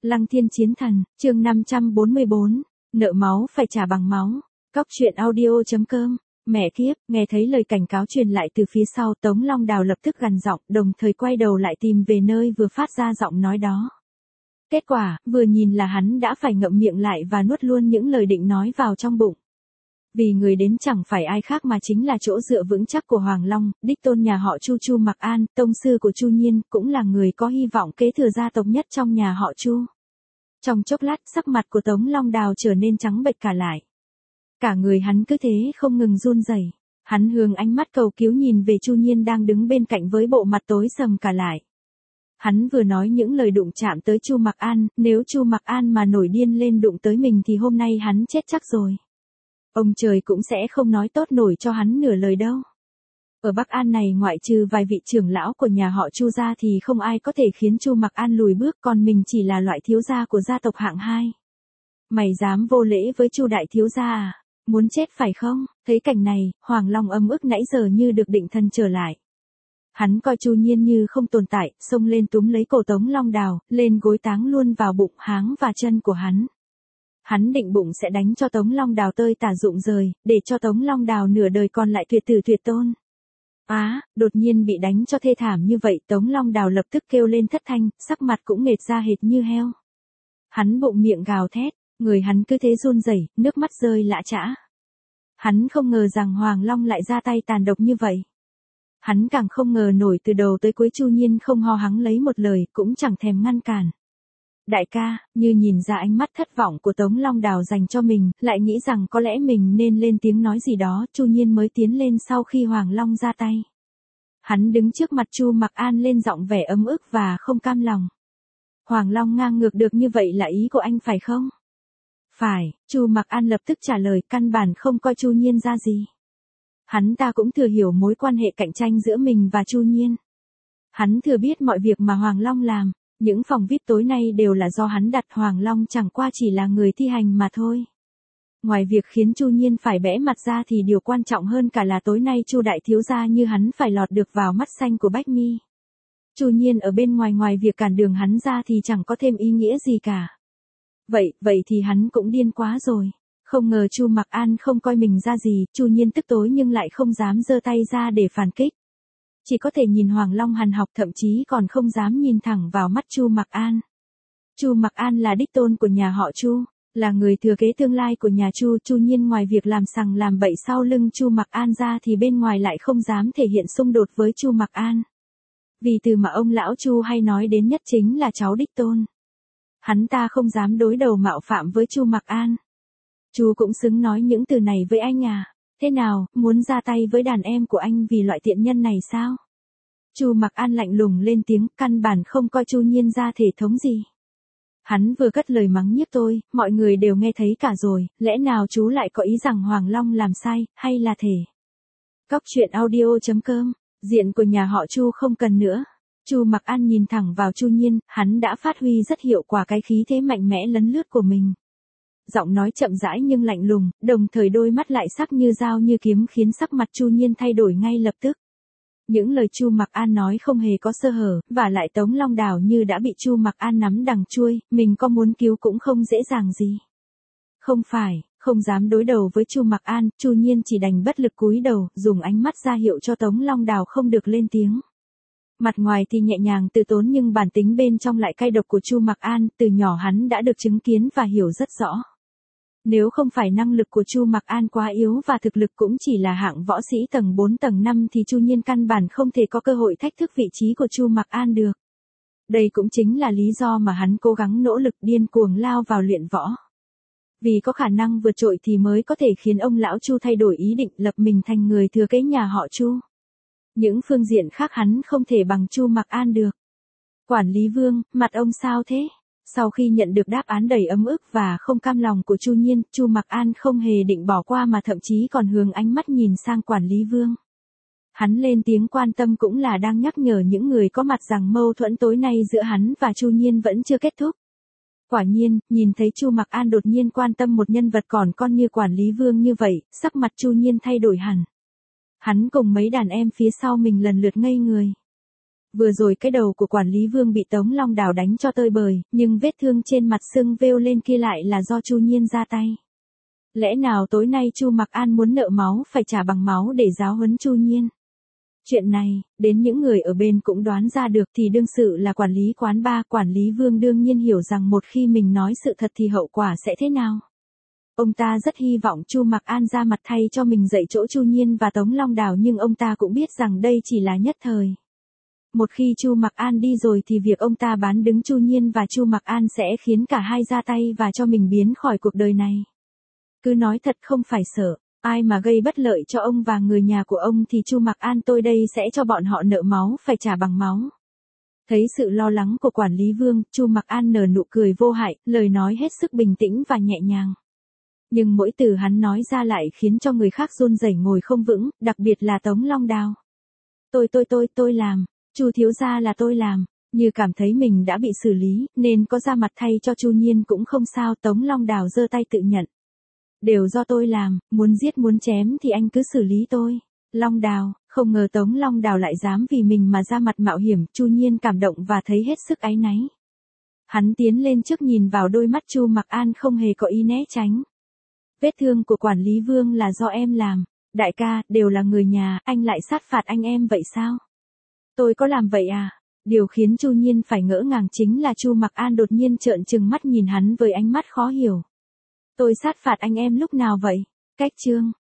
Lăng Thiên Chiến Thần, chương 544, nợ máu phải trả bằng máu. Cóc truyện audio.com. Mẹ kiếp, nghe thấy lời cảnh cáo truyền lại từ phía sau, Tống Long Đào lập tức gằn giọng, đồng thời quay đầu lại tìm về nơi vừa phát ra giọng nói đó. Kết quả, vừa nhìn là hắn đã phải ngậm miệng lại và nuốt luôn những lời định nói vào trong bụng. Vì người đến chẳng phải ai khác mà chính là chỗ dựa vững chắc của Hoàng Long, đích tôn nhà họ Chu, Chu Mặc An, tông sư của Chu Nhiên, cũng là người có hy vọng kế thừa gia tộc nhất trong nhà họ Chu. Trong chốc lát, sắc mặt của Tống Long Đào trở nên trắng bệch cả lại. Cả người hắn cứ thế không ngừng run rẩy. Hắn hướng ánh mắt cầu cứu nhìn về Chu Nhiên đang đứng bên cạnh với bộ mặt tối sầm cả lại. Hắn vừa nói những lời đụng chạm tới Chu Mặc An, nếu Chu Mặc An mà nổi điên lên đụng tới mình thì hôm nay hắn chết chắc rồi. Ông trời cũng sẽ không nói tốt nổi cho hắn nửa lời đâu. Ở Bắc An này ngoại trừ vài vị trưởng lão của nhà họ Chu ra thì không ai có thể khiến Chu Mặc An lùi bước, còn mình chỉ là loại thiếu gia của gia tộc hạng 2. Mày dám vô lễ với Chu đại thiếu gia à? Muốn chết phải không? Thấy cảnh này, Hoàng Long ấm ức nãy giờ như được định thần trở lại. Hắn coi Chu Nhiên như không tồn tại, xông lên túm lấy cổ Tống Long Đào, lên gối táng luôn vào bụng, háng và chân của hắn. Hắn định bụng sẽ đánh cho Tống Long Đào tơi tả rụng rời, để cho Tống Long Đào nửa đời còn lại tuyệt tử tuyệt tôn. Đột nhiên bị đánh cho thê thảm như vậy, Tống Long Đào lập tức kêu lên thất thanh, sắc mặt cũng nghệt ra hệt như heo. Hắn bụng miệng gào thét, người hắn cứ thế run rẩy, nước mắt rơi lã chã. Hắn không ngờ rằng Hoàng Long lại ra tay tàn độc như vậy. Hắn càng không ngờ nổi từ đầu tới cuối Chu Nhiên không ho hắng lấy một lời, cũng chẳng thèm ngăn cản. Đại ca, như nhìn ra ánh mắt thất vọng của Tống Long Đào dành cho mình, lại nghĩ rằng có lẽ mình nên lên tiếng nói gì đó, Chu Nhiên mới tiến lên sau khi Hoàng Long ra tay. Hắn đứng trước mặt Chu Mặc An lên giọng vẻ ấm ức và không cam lòng. Hoàng Long ngang ngược được như vậy là ý của anh phải không? Phải, Chu Mặc An lập tức trả lời, căn bản không coi Chu Nhiên ra gì. Hắn ta cũng thừa hiểu mối quan hệ cạnh tranh giữa mình và Chu Nhiên. Hắn thừa biết mọi việc mà Hoàng Long làm. Những phòng VIP tối nay đều là do hắn đặt, Hoàng Long chẳng qua chỉ là người thi hành mà thôi. Ngoài việc khiến Chu Nhiên phải bẽ mặt ra thì điều quan trọng hơn cả là tối nay Chu đại thiếu gia như hắn phải lọt được vào mắt xanh của Bách Mi. Chu Nhiên ở bên ngoài việc cản đường hắn ra thì chẳng có thêm ý nghĩa gì cả. Vậy thì hắn cũng điên quá rồi. Không ngờ Chu Mặc An không coi mình ra gì, Chu Nhiên tức tối nhưng lại không dám giơ tay ra để phản kích. Chỉ có thể nhìn Hoàng Long hằn học, thậm chí còn không dám nhìn thẳng vào mắt Chu Mặc An. Chu Mặc An là đích tôn của nhà họ Chu, là người thừa kế tương lai của nhà Chu. Chu Nhiên ngoài việc làm sằng làm bậy sau lưng Chu Mặc An ra thì bên ngoài lại không dám thể hiện xung đột với Chu Mặc An. Vì từ mà ông lão Chu hay nói đến nhất chính là cháu đích tôn. Hắn ta không dám đối đầu mạo phạm với Chu Mặc An. Chu cũng xứng nói những từ này với anh à? Thế nào, muốn ra tay với đàn em của anh vì loại tiện nhân này sao? Chu Mặc An lạnh lùng lên tiếng, căn bản không coi Chu Nhiên ra thể thống gì. Hắn vừa cất lời mắng nhiếc tôi, mọi người đều nghe thấy cả rồi, lẽ nào chú lại có ý rằng Hoàng Long làm sai, hay là thể? Cóc truyện audio.com, diện của nhà họ Chu không cần nữa. Chu Mặc An nhìn thẳng vào Chu Nhiên, hắn đã phát huy rất hiệu quả cái khí thế mạnh mẽ lấn lướt của mình. Giọng nói chậm rãi nhưng lạnh lùng, đồng thời đôi mắt lại sắc như dao như kiếm khiến sắc mặt Chu Nhiên thay đổi ngay lập tức. Những lời Chu Mặc An nói không hề có sơ hở, và lại Tống Long Đào như đã bị Chu Mặc An nắm đằng chuôi, mình có muốn cứu cũng không dễ dàng gì. Không phải, không dám đối đầu với Chu Mặc An, Chu Nhiên chỉ đành bất lực cúi đầu, dùng ánh mắt ra hiệu cho Tống Long Đào không được lên tiếng. Mặt ngoài thì nhẹ nhàng từ tốn nhưng bản tính bên trong lại cay độc của Chu Mặc An, từ nhỏ hắn đã được chứng kiến và hiểu rất rõ. Nếu không phải năng lực của Chu Mặc An quá yếu và thực lực cũng chỉ là hạng võ sĩ tầng 4 tầng 5 thì Chu Nhiên căn bản không thể có cơ hội thách thức vị trí của Chu Mặc An được. Đây cũng chính là lý do mà hắn cố gắng nỗ lực điên cuồng lao vào luyện võ. Vì có khả năng vượt trội thì mới có thể khiến ông lão Chu thay đổi ý định lập mình thành người thừa kế nhà họ Chu. Những phương diện khác hắn không thể bằng Chu Mặc An được. Quản lý Vương, mặt ông sao thế? Sau khi nhận được đáp án đầy ấm ức và không cam lòng của Chu Nhiên, Chu Mặc An không hề định bỏ qua mà thậm chí còn hướng ánh mắt nhìn sang Quản lý Vương. Hắn lên tiếng quan tâm cũng là đang nhắc nhở những người có mặt rằng mâu thuẫn tối nay giữa hắn và Chu Nhiên vẫn chưa kết thúc. Quả nhiên, nhìn thấy Chu Mặc An đột nhiên quan tâm một nhân vật còn con như Quản lý Vương như vậy, sắc mặt Chu Nhiên thay đổi hẳn. Hắn cùng mấy đàn em phía sau mình lần lượt ngây người. Vừa rồi cái đầu của quản lý Vương bị Tống Long Đào đánh cho tơi bời, nhưng vết thương trên mặt sưng vêu lên kia lại là do Chu Nhiên ra tay. Lẽ nào tối nay Chu Mặc An muốn nợ máu phải trả bằng máu để giáo huấn Chu Nhiên? Chuyện này, đến những người ở bên cũng đoán ra được thì đương sự là quản lý quán bar, quản lý Vương đương nhiên hiểu rằng một khi mình nói sự thật thì hậu quả sẽ thế nào. Ông ta rất hy vọng Chu Mặc An ra mặt thay cho mình dạy chỗ Chu Nhiên và Tống Long Đào, nhưng ông ta cũng biết rằng đây chỉ là nhất thời. Một khi Chu Mặc An đi rồi thì việc ông ta bán đứng Chu Nhiên và Chu Mặc An sẽ khiến cả hai ra tay và cho mình biến khỏi cuộc đời này. Cứ nói thật không phải sợ, ai mà gây bất lợi cho ông và người nhà của ông thì Chu Mặc An tôi đây sẽ cho bọn họ nợ máu phải trả bằng máu. Thấy sự lo lắng của quản lý Vương, Chu Mặc An nở nụ cười vô hại, lời nói hết sức bình tĩnh và nhẹ nhàng. Nhưng mỗi từ hắn nói ra lại khiến cho người khác run rẩy ngồi không vững, đặc biệt là Tống Long Đào. Tôi làm, Chu thiếu gia là tôi làm, như cảm thấy mình đã bị xử lý, nên có ra mặt thay cho Chu Nhiên cũng không sao. Tống Long Đào giơ tay tự nhận. Đều do tôi làm, muốn giết muốn chém thì anh cứ xử lý tôi. Long Đào, không ngờ Tống Long Đào lại dám vì mình mà ra mặt mạo hiểm. Chu Nhiên cảm động và thấy hết sức áy náy. Hắn tiến lên trước nhìn vào đôi mắt Chu Mặc An không hề có ý né tránh. Vết thương của quản lý Vương là do em làm. Đại ca, đều là người nhà, anh lại sát phạt anh em vậy sao? Tôi có làm vậy à? Điều khiến Chu Nhiên phải ngỡ ngàng chính là Chu Mặc An đột nhiên trợn trừng mắt nhìn hắn với ánh mắt khó hiểu. Tôi sát phạt anh em lúc nào vậy? Cách chương